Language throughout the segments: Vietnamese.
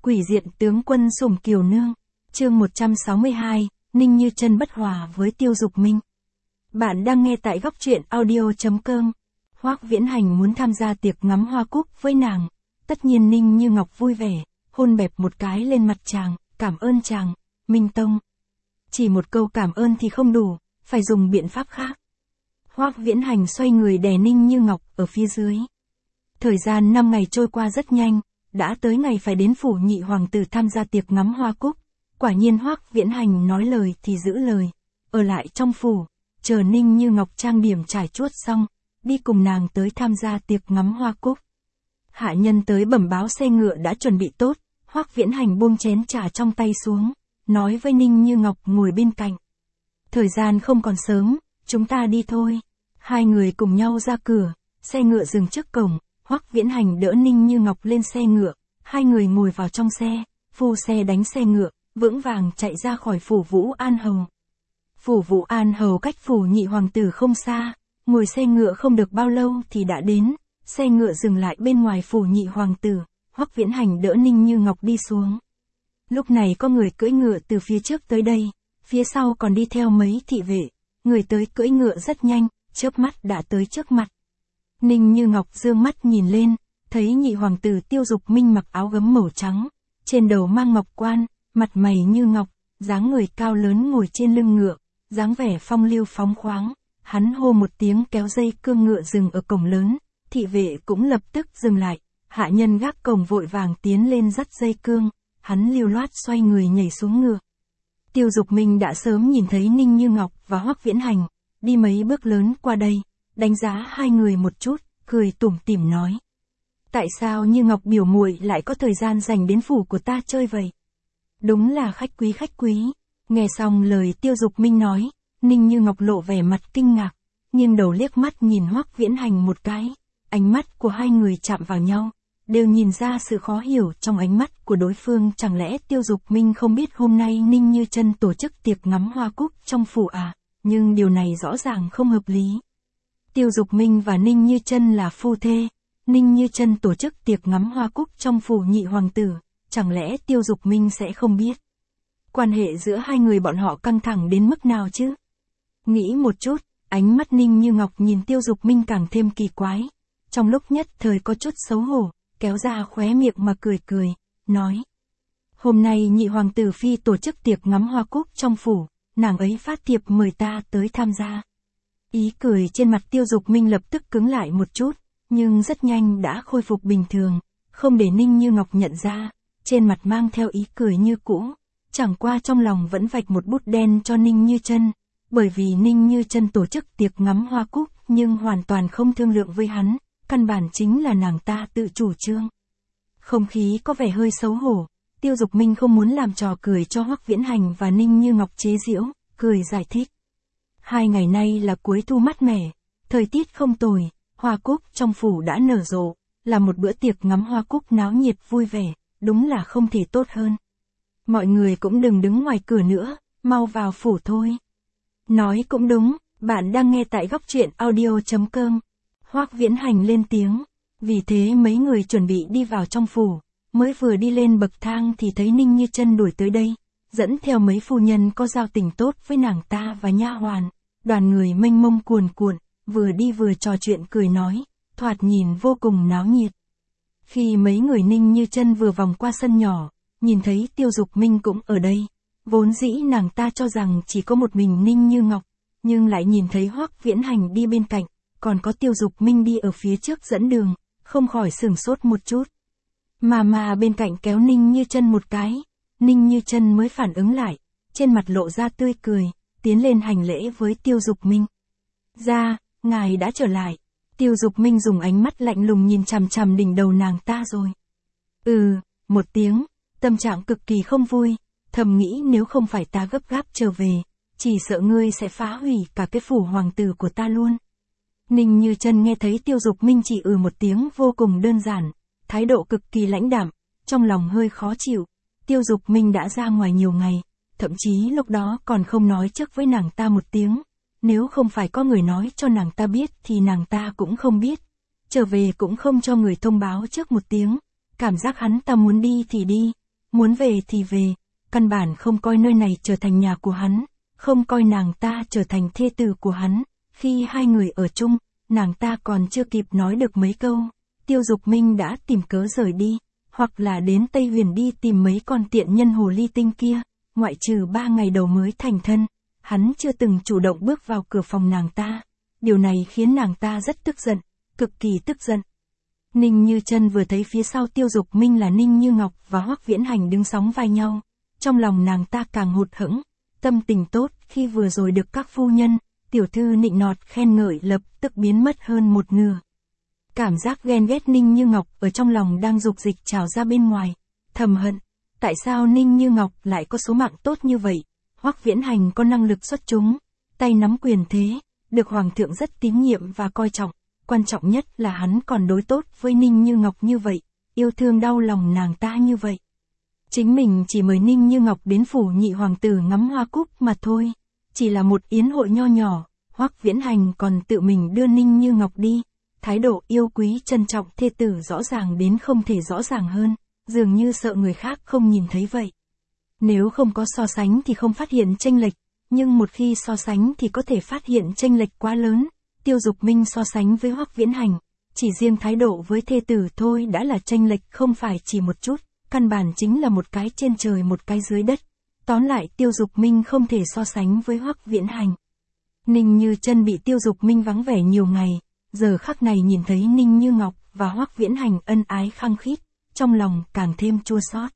Quỷ diện tướng quân Sủng Kiều Nương. Chương 162, Ninh Như Chân bất hòa với Tiêu Dục Minh. Bạn đang nghe tại góc truyện audio.com. Hoắc Viễn Hành muốn tham gia tiệc ngắm hoa cúc với nàng. Tất nhiên Ninh Như Ngọc vui vẻ, hôn bẹp một cái lên mặt chàng, cảm ơn chàng, Minh Tông. Chỉ một câu cảm ơn thì không đủ, phải dùng biện pháp khác. Hoắc Viễn Hành xoay người đè Ninh Như Ngọc ở phía dưới. Thời gian 5 ngày trôi qua rất nhanh, đã tới ngày phải đến phủ nhị hoàng tử tham gia tiệc ngắm hoa cúc. Quả nhiên Hoắc Viễn Hành nói lời thì giữ lời, ở lại trong phủ, chờ Ninh Như Ngọc trang điểm trải chuốt xong, đi cùng nàng tới tham gia tiệc ngắm hoa cúc. Hạ nhân tới bẩm báo xe ngựa đã chuẩn bị tốt, Hoắc Viễn Hành buông chén trà trong tay xuống, nói với Ninh Như Ngọc ngồi bên cạnh. Thời gian không còn sớm, chúng ta đi thôi. Hai người cùng nhau ra cửa, xe ngựa dừng trước cổng, Hoắc Viễn Hành đỡ Ninh Như Ngọc lên xe ngựa, hai người ngồi vào trong xe, phu xe đánh xe ngựa, vững vàng chạy ra khỏi phủ Vũ An Hầu. Phủ Vũ An Hầu cách phủ nhị hoàng tử không xa, ngồi xe ngựa không được bao lâu thì đã đến, xe ngựa dừng lại bên ngoài phủ nhị hoàng tử, Hoắc Viễn Hành đỡ Ninh Như Ngọc đi xuống. Lúc này có người cưỡi ngựa từ phía trước tới đây, phía sau còn đi theo mấy thị vệ, người tới cưỡi ngựa rất nhanh, chớp mắt đã tới trước mặt. Ninh Như Ngọc dương mắt nhìn lên, thấy nhị hoàng tử Tiêu Dục Minh mặc áo gấm màu trắng, trên đầu mang ngọc quan, mặt mày như ngọc, dáng người cao lớn ngồi trên lưng ngựa, dáng vẻ phong lưu phóng khoáng. Hắn hô một tiếng kéo dây cương ngựa dừng ở cổng lớn, thị vệ cũng lập tức dừng lại, hạ nhân gác cổng vội vàng tiến lên dắt dây cương, hắn lưu loát xoay người nhảy xuống ngựa. Tiêu Dục Minh đã sớm nhìn thấy Ninh Như Ngọc và Hoắc Viễn Hành, đi mấy bước lớn qua đây, đánh giá hai người một chút, cười tủm tỉm nói. Tại sao Như Ngọc biểu muội lại có thời gian dành đến phủ của ta chơi vậy? Đúng là khách quý. Nghe xong lời Tiêu Dục Minh nói, Ninh Như Ngọc lộ vẻ mặt kinh ngạc, nghiêng đầu liếc mắt nhìn Hoắc Viễn Hành một cái, ánh mắt của hai người chạm vào nhau, đều nhìn ra sự khó hiểu trong ánh mắt của đối phương. Chẳng lẽ Tiêu Dục Minh không biết hôm nay Ninh Như Chân tổ chức tiệc ngắm hoa cúc trong phủ à? Nhưng điều này rõ ràng không hợp lý. Tiêu Dục Minh và Ninh Như Chân là phu thê, Ninh Như Chân tổ chức tiệc ngắm hoa cúc trong phủ nhị hoàng tử, chẳng lẽ Tiêu Dục Minh sẽ không biết? Quan hệ giữa hai người bọn họ căng thẳng đến mức nào chứ? Nghĩ một chút, ánh mắt Ninh Như Ngọc nhìn Tiêu Dục Minh càng thêm kỳ quái. Trong lúc nhất thời có chút xấu hổ, kéo ra khóe miệng mà cười, nói. Hôm nay nhị hoàng tử phi tổ chức tiệc ngắm hoa cúc trong phủ, nàng ấy phát thiệp mời ta tới tham gia. Ý cười trên mặt Tiêu Dục Minh lập tức cứng lại một chút, nhưng rất nhanh đã khôi phục bình thường, không để Ninh Như Ngọc nhận ra, trên mặt mang theo ý cười như cũ, chẳng qua trong lòng vẫn vạch một bút đen cho Ninh Như Chân, bởi vì Ninh Như Chân tổ chức tiệc ngắm hoa cúc nhưng hoàn toàn không thương lượng với hắn, căn bản chính là nàng ta tự chủ trương. Không khí có vẻ hơi xấu hổ, Tiêu Dục Minh không muốn làm trò cười cho Hoắc Viễn Hành và Ninh Như Ngọc chế giễu, cười giải thích. 2 ngày nay là cuối thu mát mẻ, thời tiết không tồi, hoa cúc trong phủ đã nở rộ, là một bữa tiệc ngắm hoa cúc náo nhiệt vui vẻ, đúng là không thể tốt hơn. Mọi người cũng đừng đứng ngoài cửa nữa, mau vào phủ thôi. Nói cũng đúng, bạn đang nghe tại góc truyện audio.com. Hoắc Viễn Hành lên tiếng, vì thế mấy người chuẩn bị đi vào trong phủ, mới vừa đi lên bậc thang thì thấy Ninh Như Chân đuổi tới đây, dẫn theo mấy phu nhân có giao tình tốt với nàng ta và nha hoàn, đoàn người mênh mông cuồn cuộn, vừa đi vừa trò chuyện cười nói, thoạt nhìn vô cùng náo nhiệt. Khi mấy người Ninh Như Chân vừa vòng qua sân nhỏ, nhìn thấy Tiêu Dục Minh cũng ở đây, vốn dĩ nàng ta cho rằng chỉ có một mình Ninh Như Ngọc, nhưng lại nhìn thấy Hoắc Viễn Hành đi bên cạnh, còn có Tiêu Dục Minh đi ở phía trước dẫn đường, không khỏi sửng sốt một chút. Mà bên cạnh kéo Ninh Như Chân một cái, Ninh Như Chân mới phản ứng lại, trên mặt lộ ra tươi cười, tiến lên hành lễ với Tiêu Dục Minh. Ra, ngài đã trở lại. Tiêu Dục Minh dùng ánh mắt lạnh lùng nhìn chằm chằm đỉnh đầu nàng ta rồi. Một tiếng, tâm trạng cực kỳ không vui, thầm nghĩ nếu không phải ta gấp gáp trở về, chỉ sợ ngươi sẽ phá hủy cả cái phủ hoàng tử của ta luôn. Ninh Như Chân nghe thấy Tiêu Dục Minh chỉ một tiếng vô cùng đơn giản, thái độ cực kỳ lãnh đạm, trong lòng hơi khó chịu. Tiêu Dục Minh đã ra ngoài nhiều ngày, thậm chí lúc đó còn không nói trước với nàng ta một tiếng, nếu không phải có người nói cho nàng ta biết thì nàng ta cũng không biết, trở về cũng không cho người thông báo trước một tiếng, cảm giác hắn ta muốn đi thì đi, muốn về thì về, căn bản không coi nơi này trở thành nhà của hắn, không coi nàng ta trở thành thê tử của hắn. Khi hai người ở chung, nàng ta còn chưa kịp nói được mấy câu, Tiêu Dục Minh đã tìm cớ rời đi, hoặc là đến Tây Huyền đi tìm mấy con tiện nhân hồ ly tinh kia, ngoại trừ 3 ngày đầu mới thành thân, hắn chưa từng chủ động bước vào cửa phòng nàng ta. Điều này khiến nàng ta rất tức giận, cực kỳ tức giận. Ninh Như Chân vừa thấy phía sau Tiêu Dục Minh là Ninh Như Ngọc và Hoắc Viễn Hành đứng sóng vai nhau, trong lòng nàng ta càng hụt hẫng, tâm tình tốt khi vừa rồi được các phu nhân, tiểu thư nịnh nọt khen ngợi lập tức biến mất hơn một nửa. Cảm giác ghen ghét Ninh Như Ngọc ở trong lòng đang dục dịch trào ra bên ngoài, thầm hận, tại sao Ninh Như Ngọc lại có số mạng tốt như vậy, Hoắc Viễn Hành có năng lực xuất chúng, tay nắm quyền thế, được Hoàng thượng rất tín nhiệm và coi trọng, quan trọng nhất là hắn còn đối tốt với Ninh Như Ngọc như vậy, yêu thương đau lòng nàng ta như vậy. Chính mình chỉ mời Ninh Như Ngọc đến phủ nhị hoàng tử ngắm hoa cúc mà thôi, chỉ là một yến hội nho nhỏ, Hoắc Viễn Hành còn tự mình đưa Ninh Như Ngọc đi, thái độ yêu quý trân trọng thê tử rõ ràng đến không thể rõ ràng hơn, dường như sợ người khác không nhìn thấy vậy. Nếu không có so sánh thì không phát hiện chênh lệch, nhưng một khi so sánh thì có thể phát hiện chênh lệch quá lớn. Tiêu Dục Minh so sánh với Hoắc Viễn Hành, chỉ riêng thái độ với thê tử thôi đã là chênh lệch không phải chỉ một chút, căn bản chính là một cái trên trời một cái dưới đất. Tóm lại Tiêu Dục Minh không thể so sánh với Hoắc Viễn Hành. Ninh Như Chân bị Tiêu Dục Minh vắng vẻ nhiều ngày, giờ khắc này nhìn thấy Ninh Như Ngọc và Hoắc Viễn Hành ân ái khăng khít, trong lòng càng thêm chua xót.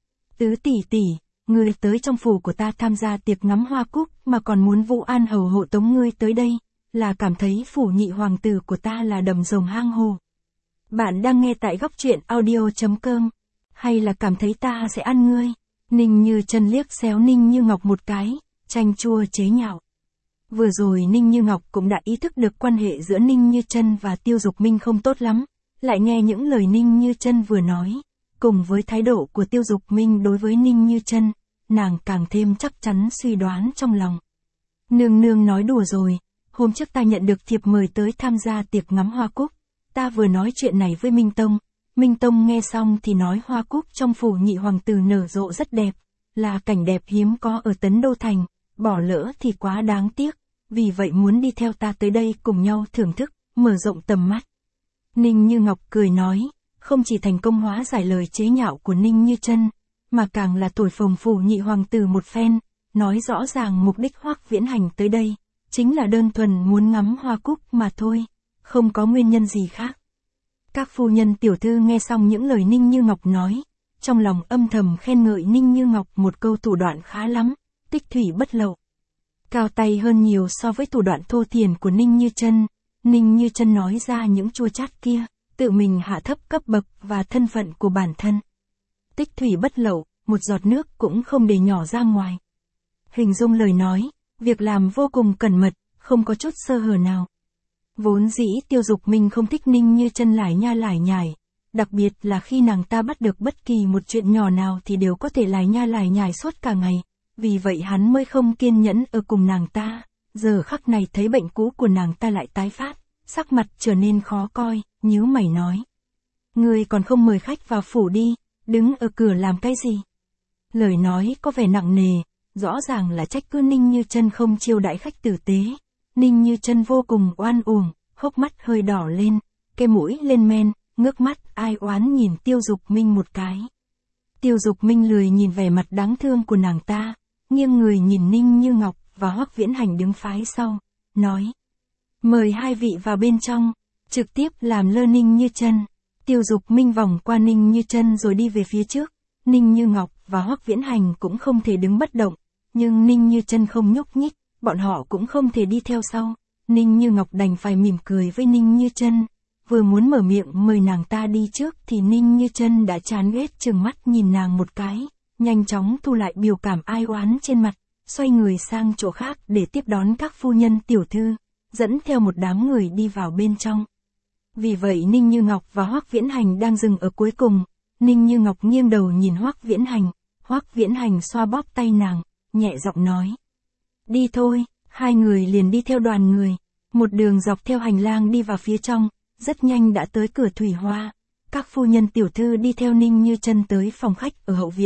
Tứ tỷ tỷ, ngươi tới trong phủ của ta tham gia tiệc ngắm hoa cúc mà còn muốn Vũ An hầu hộ tống ngươi tới đây, là cảm thấy phủ nhị hoàng tử của ta là đầm rồng hang hồ. Bạn đang nghe tại góc truyện audio.com, hay là cảm thấy ta sẽ ăn ngươi? Ninh Như Chân liếc xéo Ninh Như Ngọc một cái, chanh chua chế nhạo. Vừa rồi Ninh Như Ngọc cũng đã ý thức được quan hệ giữa Ninh Như Chân và Tiêu Dục Minh không tốt lắm, lại nghe những lời Ninh Như Chân vừa nói, cùng với thái độ của Tiêu Dục Minh đối với Ninh Như Chân, nàng càng thêm chắc chắn suy đoán trong lòng. Nương nương nói đùa rồi, hôm trước ta nhận được thiệp mời tới tham gia tiệc ngắm hoa cúc, ta vừa nói chuyện này với Minh Tông nghe xong thì nói hoa cúc trong phủ nhị hoàng tử nở rộ rất đẹp, là cảnh đẹp hiếm có ở Tấn Đô Thành, bỏ lỡ thì quá đáng tiếc, vì vậy muốn đi theo ta tới đây cùng nhau thưởng thức, mở rộng tầm mắt. Ninh Như Ngọc cười nói, không chỉ thành công hóa giải lời chế nhạo của Ninh Như Chân, mà càng là thổi phồng phủ nhị hoàng tử một phen, nói rõ ràng mục đích Hoắc Viễn Hành tới đây, chính là đơn thuần muốn ngắm hoa cúc mà thôi, không có nguyên nhân gì khác. Các phu nhân tiểu thư nghe xong những lời Ninh Như Ngọc nói, trong lòng âm thầm khen ngợi Ninh Như Ngọc một câu thủ đoạn khá lắm, tích thủy bất lậu. Cao tay hơn nhiều so với thủ đoạn thô thiển của Ninh Như Chân. Ninh Như Chân nói ra những chua chát kia, tự mình hạ thấp cấp bậc và thân phận của bản thân. Tích thủy bất lậu, một giọt nước cũng không để nhỏ ra ngoài. Hình dung lời nói, việc làm vô cùng cẩn mật, không có chút sơ hở nào. Vốn dĩ Tiêu Dục Minh không thích Ninh Như Chân lải nha lải nhải, đặc biệt là khi nàng ta bắt được bất kỳ một chuyện nhỏ nào thì đều có thể lải nha lải nhải suốt cả ngày, vì vậy hắn mới không kiên nhẫn ở cùng nàng ta. Giờ khắc này thấy bệnh cũ của nàng ta lại tái phát, sắc mặt trở nên khó coi, nhíu mày nói: "Ngươi còn không mời khách vào phủ đi, đứng ở cửa làm cái gì?" Lời nói có vẻ nặng nề, rõ ràng là trách cứ Ninh Như Chân không chiêu đãi khách tử tế. Ninh Như Chân vô cùng oan uổng, hốc mắt hơi đỏ lên, cái mũi lên men, ngước mắt ai oán nhìn Tiêu Dục Minh một cái. Tiêu Dục Minh lười nhìn vẻ mặt đáng thương của nàng ta, nghiêng người nhìn Ninh Như Ngọc và Hoắc Viễn Hành đứng phái sau, nói: "Mời hai vị vào bên trong." Trực tiếp làm lơ Ninh Như Chân. Tiêu Dục Minh vòng qua Ninh Như Chân rồi đi về phía trước. Ninh Như Ngọc và Hoắc Viễn Hành cũng không thể đứng bất động, nhưng Ninh Như Chân không nhúc nhích, bọn họ cũng không thể đi theo sau. Ninh Như Ngọc đành phải mỉm cười với Ninh Như Chân, vừa muốn mở miệng mời nàng ta đi trước thì Ninh Như Chân đã chán ghét trừng mắt nhìn nàng một cái, nhanh chóng thu lại biểu cảm ai oán trên mặt, xoay người sang chỗ khác để tiếp đón các phu nhân tiểu thư, dẫn theo một đám người đi vào bên trong. Vì vậy Ninh Như Ngọc và Hoắc Viễn Hành đang dừng ở cuối cùng. Ninh Như Ngọc nghiêng đầu nhìn Hoắc Viễn Hành, Hoắc Viễn Hành xoa bóp tay nàng, nhẹ giọng nói: "Đi thôi." Hai người liền đi theo đoàn người, một đường dọc theo hành lang đi vào phía trong, rất nhanh đã tới cửa thủy hoa. Các phu nhân tiểu thư đi theo Ninh Như Chân tới phòng khách ở hậu viện,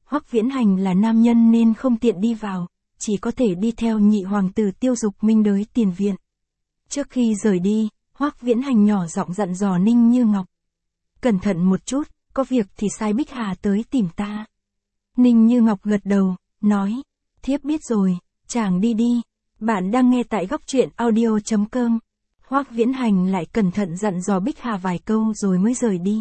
Hoắc Viễn Hành là nam nhân nên không tiện đi vào, chỉ có thể đi theo nhị hoàng tử Tiêu Dục Minh tới tiền viện. Trước khi rời đi, Hoắc Viễn Hành nhỏ giọng dặn dò Ninh Như Ngọc. Cẩn thận một chút, có việc thì sai Bích Hà tới tìm ta. Ninh Như Ngọc gật đầu, nói, thiếp biết rồi, chàng đi đi. Bạn đang nghe tại góc truyện audio.com. Hoắc Viễn Hành lại cẩn thận dặn dò Bích Hà vài câu rồi mới rời đi.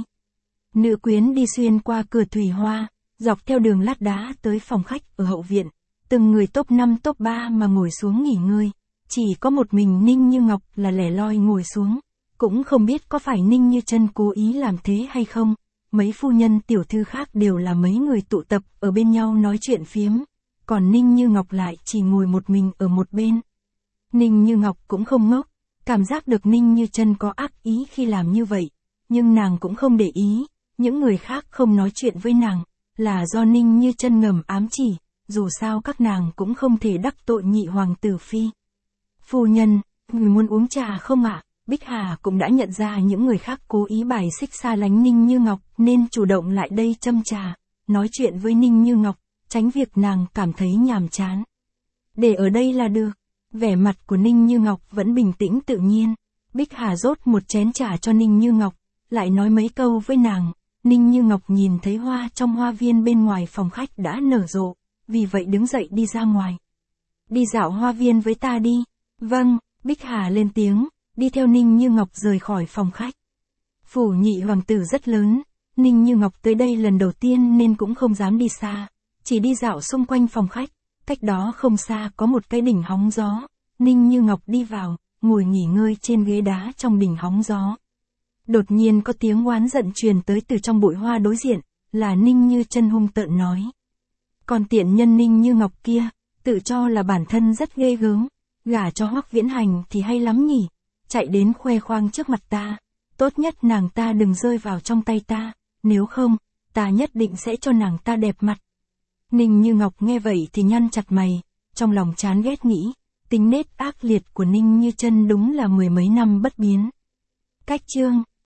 Nữ quyến đi xuyên qua cửa thủy hoa, dọc theo đường lát đá tới phòng khách ở hậu viện. Từng người top 5 top 3 mà ngồi xuống nghỉ ngơi. Chỉ có một mình Ninh Như Ngọc là lẻ loi ngồi xuống. Cũng không biết có phải Ninh Như Chân cố ý làm thế hay không. Mấy phu nhân tiểu thư khác đều là mấy người tụ tập ở bên nhau nói chuyện phiếm. Còn Ninh Như Ngọc lại chỉ ngồi một mình ở một bên. Ninh Như Ngọc cũng không ngốc. Cảm giác được Ninh Như Chân có ác ý khi làm như vậy. Nhưng nàng cũng không để ý. Những người khác không nói chuyện với nàng. Là do Ninh Như Chân ngầm ám chỉ. Dù sao các nàng cũng không thể đắc tội nhị hoàng tử phi. Phu nhân, người muốn uống trà không ạ? Bích Hà cũng đã nhận ra những người khác cố ý bài xích xa lánh Ninh Như Ngọc nên chủ động lại đây châm trà, nói chuyện với Ninh Như Ngọc, tránh việc nàng cảm thấy nhàm chán. Để ở đây là được. Vẻ mặt của Ninh Như Ngọc vẫn bình tĩnh tự nhiên. Bích Hà rót một chén trà cho Ninh Như Ngọc, lại nói mấy câu với nàng. Ninh Như Ngọc nhìn thấy hoa trong hoa viên bên ngoài phòng khách đã nở rộ, vì vậy đứng dậy đi ra ngoài. Đi dạo hoa viên với ta đi. Vâng, Bích Hà lên tiếng, đi theo Ninh Như Ngọc rời khỏi phòng khách. Phủ nhị hoàng tử rất lớn, Ninh Như Ngọc tới đây lần đầu tiên nên cũng không dám đi xa, chỉ đi dạo xung quanh phòng khách, cách đó không xa có một cái đỉnh hóng gió. Ninh Như Ngọc đi vào, ngồi nghỉ ngơi trên ghế đá trong đỉnh hóng gió. Đột nhiên có tiếng oán giận truyền tới từ trong bụi hoa đối diện, là Ninh Như Chân hung tợn nói. Còn tiện nhân Ninh Như Ngọc kia, tự cho là bản thân rất ghê gớm, gả cho Hoắc Viễn Hành thì hay lắm nhỉ, chạy đến khoe khoang trước mặt ta, tốt nhất nàng ta đừng rơi vào trong tay ta, nếu không, ta nhất định sẽ cho nàng ta đẹp mặt. Ninh Như Ngọc nghe vậy thì nhăn chặt mày, trong lòng chán ghét nghĩ, tính nết ác liệt của Ninh Như Chân đúng là mười mấy năm bất biến. Cách chương